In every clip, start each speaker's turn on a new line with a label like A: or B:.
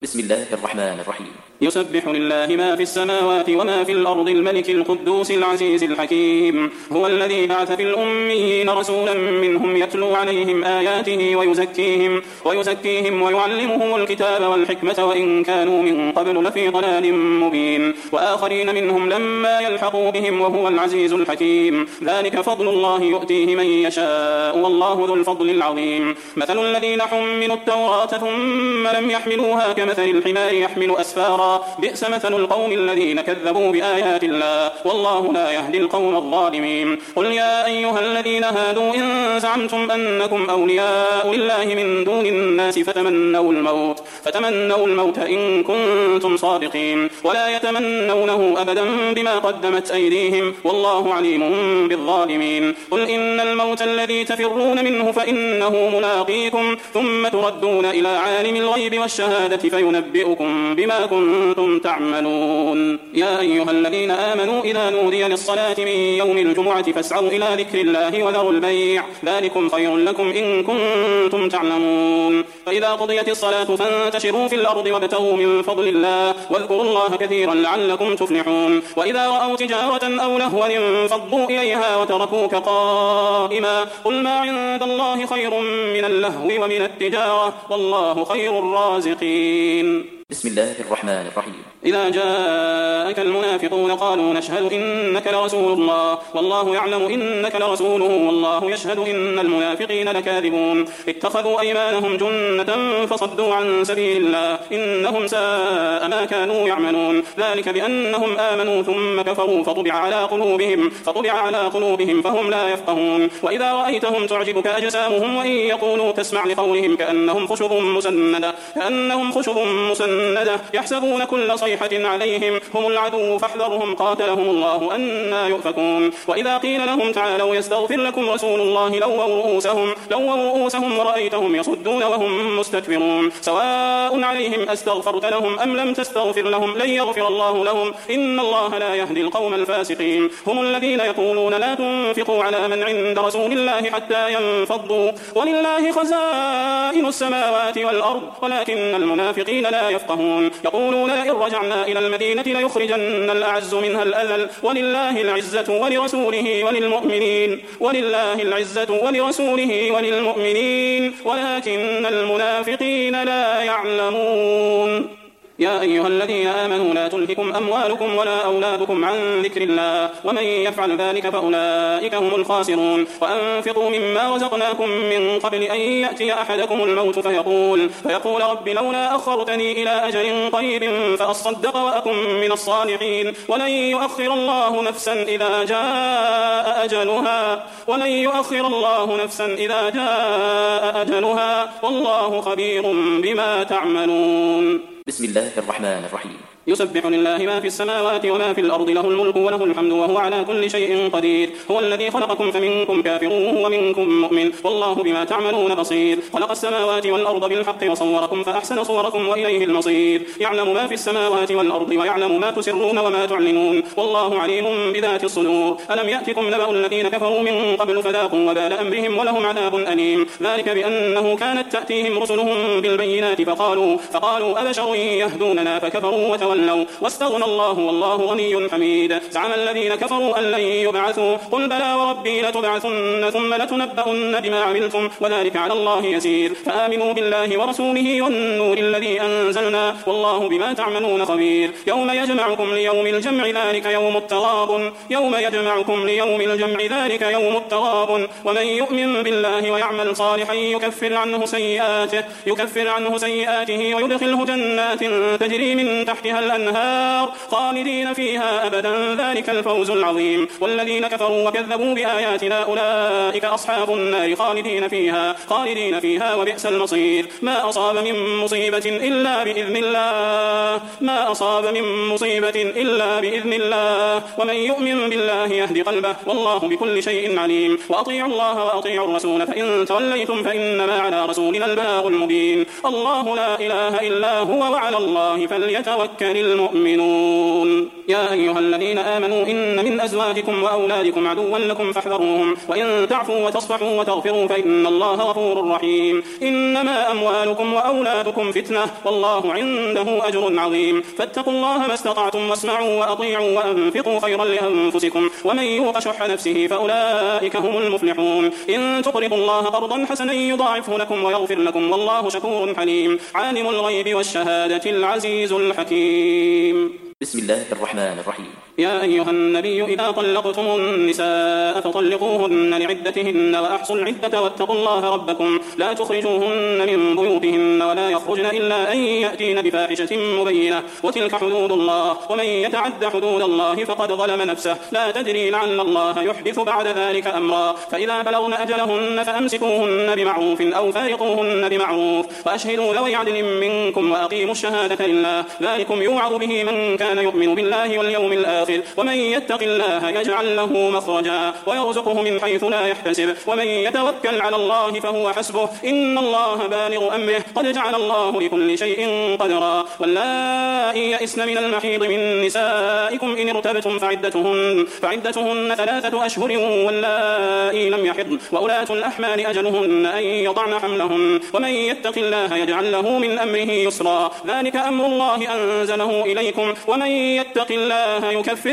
A: بسم الله الرحمن الرحيم.
B: يسبح لله ما في السماوات وما في الأرض الملك القدوس العزيز الحكيم. هو الذي بعث في الأميين رسولا منهم يتلو عليهم آياته ويزكيهم ويعلمهم الكتاب والحكمة وإن كانوا من قبل لفي ضلال مبين، وآخرين منهم لما يلحقوا بهم وهو العزيز الحكيم. ذلك فضل الله يؤتيه من يشاء والله ذو الفضل العظيم. مثل الذين حملوا التوراة ثم لم يحملوها كمثل الحمار يحمل أسفارا، بئس مثل القوم الذين كذبوا بآيات الله والله لا يهدي القوم الظالمين. قل يا أيها الذين هادوا إن زعمتم أنكم أولياء لله من دون الناس فتمنوا الموت إن كنتم صادقين، ولا يتمنونه أبدا بما قدمت أيديهم والله عليم بالظالمين. قل إن الموت الذي تفرون منه فإنه ملاقيكم ثم تردون إلى عالم الغيب والشهادة فينبئكم بما كنتم تعملون. يا أيها الذين آمنوا إذا نودي للصلاة من يوم الجمعة فاسعوا إلى ذكر الله وذروا البيع ذلكم خير لكم إن كنتم تعلمون. فإذا قضيت الصلاة فانتشروا في الأرض وابتغوا من فضل الله واذكروا الله كثيرا لعلكم تفلحون. وإذا رأوا تجارة أو لهوا انفضوا إليها وتركوك قائما قل ما عند الله خير من اللهو ومن التجارة والله خير الرازقين.
A: بسم الله الرحمن الرحيم.
B: إذا جاءك المنافقون قالوا نشهد إنك لرسول الله والله يعلم إنك لرسوله والله يشهد إن المنافقين لكاذبون. اتخذوا أيمانهم جنة فصدوا عن سبيل الله إنهم ساء ما كانوا يعملون. ذلك بأنهم آمنوا ثم كفروا فطبع على قلوبهم فهم لا يفقهون. وإذا رأيتهم تعجبك أجسامهم وإن يقولوا تسمع لقولهم كأنهم خشب مسندة يحسبون كل صيحة عليهم هم العدو فاحذرهم قاتلهم الله أنى يؤفكون. وإذا قيل لهم تعالوا يستغفر لكم رسول الله لووا رؤوسهم ورأيتهم يصدون وهم مستكبرون. سواء عليهم أستغفرت لهم أم لم تستغفر لهم لن يغفر الله لهم إن الله لا يهدي القوم الفاسقين. هم الذين يقولون لا تنفقوا على من عند رسول الله حتى ينفضوا ولله خزائن السماوات والأرض ولكن المنافقين لا يفقهون. يقولون لئن رجعنا إلى المدينة ليخرجن الأعز منها الأذل ولله العزة ولرسوله وللمؤمنين ولكن المنافقين لا يعلمون. يا أيها الذين آمنوا لا تلهكم أموالكم ولا أولادكم عن ذكر الله ومن يفعل ذلك فأولئك هم الخاسرون. وأنفقوا مما رزقناكم من قبل أن يأتي أحدكم الموت فيقول رب لولا أخرتني إلى أجل قريب فأصدق وأكن من الصالحين ولن يؤخر الله نفسا إذا جاء أجلها والله خبير بما تعملون.
A: بسم الله الرحمن الرحيم.
B: يسبح لله ما في السماوات وما في الأرض له الملك وله الحمد وهو على كل شيء قدير. هو الذي خلقكم فمنكم كافر ومنكم مؤمن والله بما تعملون بصير. خلق السماوات والأرض بالحق وصوركم فأحسن صوركم وإليه المصير. يعلم ما في السماوات والأرض ويعلم ما تسرون وما تعلنون والله عليم بذات الصدور. ألم يأتكم نبأ الذين كفروا من قبل فذاقوا وبال أمرهم ولهم عذاب أليم. ذلك بأنه كانت تأتيهم رسلهم بالبينات فقالوا أبشر يهدوننا فكفروا وتولوا واستغنى الله والله غني حميد. زعم الذين كفروا أن لن يبعثوا قل بلى وربي لتبعثن ثم لتنبؤن بما عملتم وذلك على الله يسير. فآمنوا بالله ورسوله والنور الذي أنزلنا والله بما تعملون خبير. يوم يجمعكم ليوم الجمع ذلك يوم التغابن ومن يؤمن بالله ويعمل صالحا يكفر عنه سيئاته ويدخله جنات تجري من تحتها الأنهار خالدين فيها أبدا ذلك الفوز العظيم. والذين كفروا وكذبوا بآياتنا أولئك أصحاب النار خالدين فيها وبئس المصير. ما أصاب من مصيبة إلا بإذن الله ومن يؤمن بالله يهدي قلبه والله بكل شيء عليم. وأطيعوا الله وأطيعوا الرسول فإن توليتم فإنما على رسولنا البلاغ المبين. الله لا إله إلا هو وعلى الله فليتوكل المؤمنون. يا أيها الذين آمنوا إن من أزواجكم وأولادكم عدوا لكم فاحذروهم، وإن تعفوا وتصفحوا وتغفروا فإن الله غفور رحيم. إنما أموالكم وأولادكم فتنة والله عنده أجر عظيم. فاتقوا الله ما استطعتم واسمعوا وأطيعوا وأنفقوا خيرا لأنفسكم، ومن يوق شح نفسه فأولئك هم المفلحون. إن تقرضوا الله قرضا حسنا يضاعفه لكم ويغفر لكم والله شكور حليم. عالم الغيب والشهادة العزيز الحكيم.
A: بسم الله الرحمن الرحيم.
B: يا أيها النبي إذا طلقتم النساء فطلقوهن لعدتهن وأحصوا العدة واتقوا الله ربكم لا تخرجوهن من بيوتهن ولا يخرجن إلا أن يأتين بفاحشة مبينة وتلك حدود الله ومن يتعد حدود الله فقد ظلم نفسه لا تدري لعل الله يحدث بعد ذلك أمرا. فإذا بلغن أجلهن فأمسكوهن بمعروف أو فارقوهن بمعروف وأشهدوا ذوي عدل منكم وأقيموا الشهادة لله ذلكم يوعظ به من كان يؤمن بالله واليوم الآخر ومن يتق الله يجعل له مخرجا ويرزقه من حيث لا يحتسب ومن يتوكل على الله فهو حسبه إن الله بالغ أمره قد جعل الله لكل شيء قدرا. واللائي يئسن من المحيض من نسائكم إن ارتبتم فعدتهن 3 أشهر واللائي لم يحضن وأولاة الأحمال أجلهن أن يضعن حملهن ومن يتق الله يجعل له من أمره يسرا. ذلك أمر الله أنزله إليكم ومن يتق الله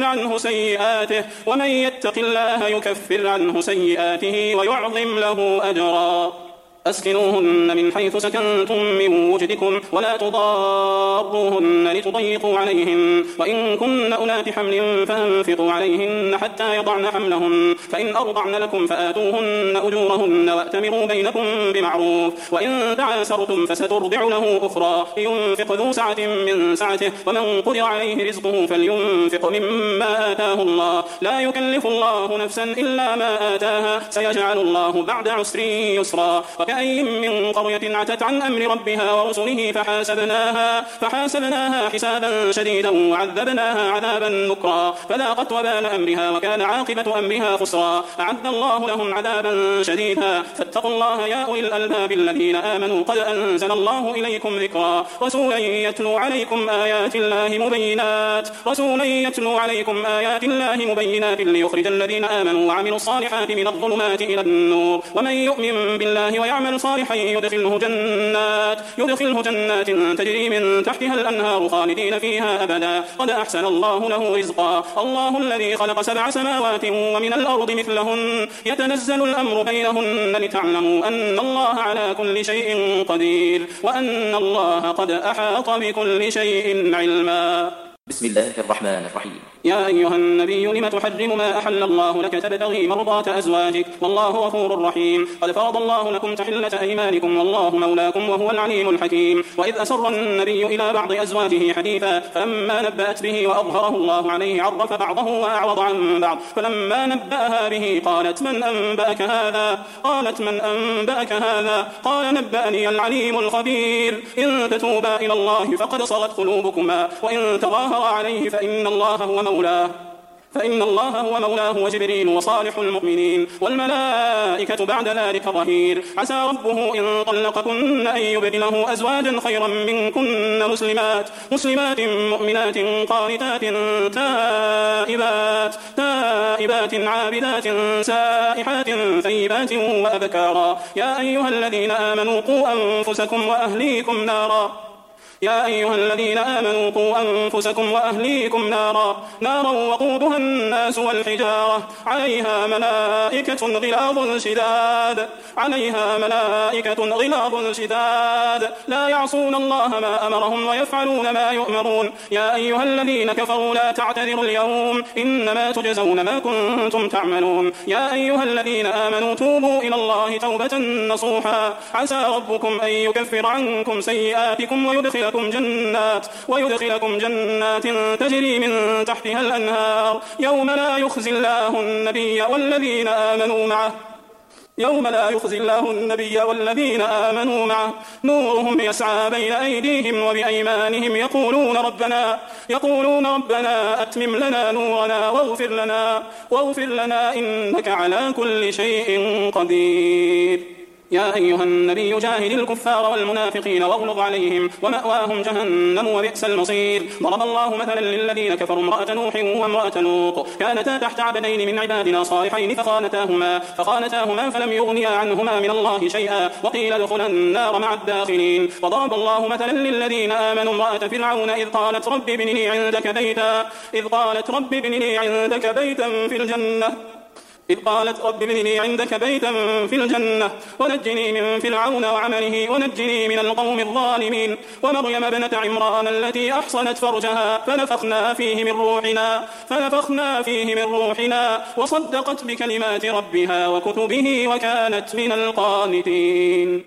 B: يكفر عنه سيئاته ويعظم له أجرا. أسكنوهن من حيث سكنتم من وجدكم ولا تضاروهن لتضيقوا عليهن وإن كن أولات حمل فأنفقوا عليهن حتى يضعن حملهن فإن أرضعن لكم فآتوهن أجورهن وأتمروا بينكم بمعروف وإن تعاسرتم فسترضع له أخرى ينفق ذو سعة من سعته ومن قدر عليه رزقه فلينفق مما آتاه الله لا يكلف الله نفسا إلا ما آتاها سيجعل الله بعد عسر يسرا. أي من قرية عتت عن أمر ربها ورسله فحاسبناها حسابا شديدا وعذبناها عذابا نكرا فذاقت وبال أمرها وكان عاقبة أمرها خسرا. أعد الله لهم عذابا شديدا فاتقوا الله يا أولي الألباب الذين آمنوا قد أنزل الله إليكم ذكرا. رسولا يتلو عليكم آيات الله مبينات ليخرج الذين آمنوا وعملوا الصالحات من الظلمات إلى النور ومن يؤمن بالله ويعمل صالحا يدخله جنات تجري من تحتها الأنهار خالدين فيها أبدا قد أحسن الله له رزقا. الله الذي خلق 7 سماوات ومن الأرض مثلهن يتنزل الأمر بينهن لتعلموا أن الله على كل شيء قدير وأن الله قد أحاط بكل شيء علما.
A: بسم الله الرحمن الرحيم.
B: يا أيها النبي لم تحرم ما أحل الله لك تبتغي مرضات أزواجك والله غفور رحيم. قد فرض الله لكم تحلة أيمانكم والله مولاكم وهو العليم الحكيم. وإذ أسر النبي إلى بعض أزواجه حديثا فلما نبأت به وأظهره الله عليه عرف بعضه وأعرض عن بعض فلما نبأها به قالت من أنبأك هذا قال نبأني العليم الخبير. إن تتوبا إلى الله فقد صغت قلوبكما وإن تظاهرا عليه فإن الله هو مولاه وجبريل وصالح المؤمنين والملائكة بعد ذلك ظهير. عسى ربه إن طلقكن أن يبدله أزواجا خيرا منكن مسلمات مؤمنات قانتات تائبات عابدات سائحات ثيبات وأبكارا. يا أيها الذين آمنوا قوا أنفسكم وأهليكم نارا وقودها الناس والحجارة عليها ملائكة غلاظ شداد لا يعصون الله ما أمرهم ويفعلون ما يؤمرون. يا أيها الذين كفروا لا تعتذروا اليوم إنما تجزون ما كنتم تعملون. يا أيها الذين آمنوا توبوا إلى الله توبة نصوحا عسى ربكم أن يكفر عنكم سيئاتكم ويدخلكم جنات تجري من تحتها الأنهار يوم لا يخزي الله النبي والذين آمنوا معه نورهم يسعى بين أيديهم وبأيمانهم يقولون ربنا أتمم لنا نورنا واغفر لنا إنك على كل شيء قدير. يا أيها النبي جاهد الكفار والمنافقين واغلظ عليهم ومأواهم جهنم وبئس المصير. ضرب الله مثلا للذين كفروا امرأة نوح وامرأة لوط كانتا تحت عبدين من عبادنا صالحين فخانتاهما فلم يغنيا عنهما من الله شيئا وقيل ادخلا النار مع الداخلين. وضرب الله مثلا للذين آمنوا امرأة فرعون إذ قالت رب ابن لي عندك بيتا في الجنة ونجني من فرعون وعمله ونجني من القوم الظالمين. ومريم ابنة عمران التي أحصنت فرجها فنفخنا فيه من روحنا وصدقت بكلمات ربها وكتبه وكانت من القانتين.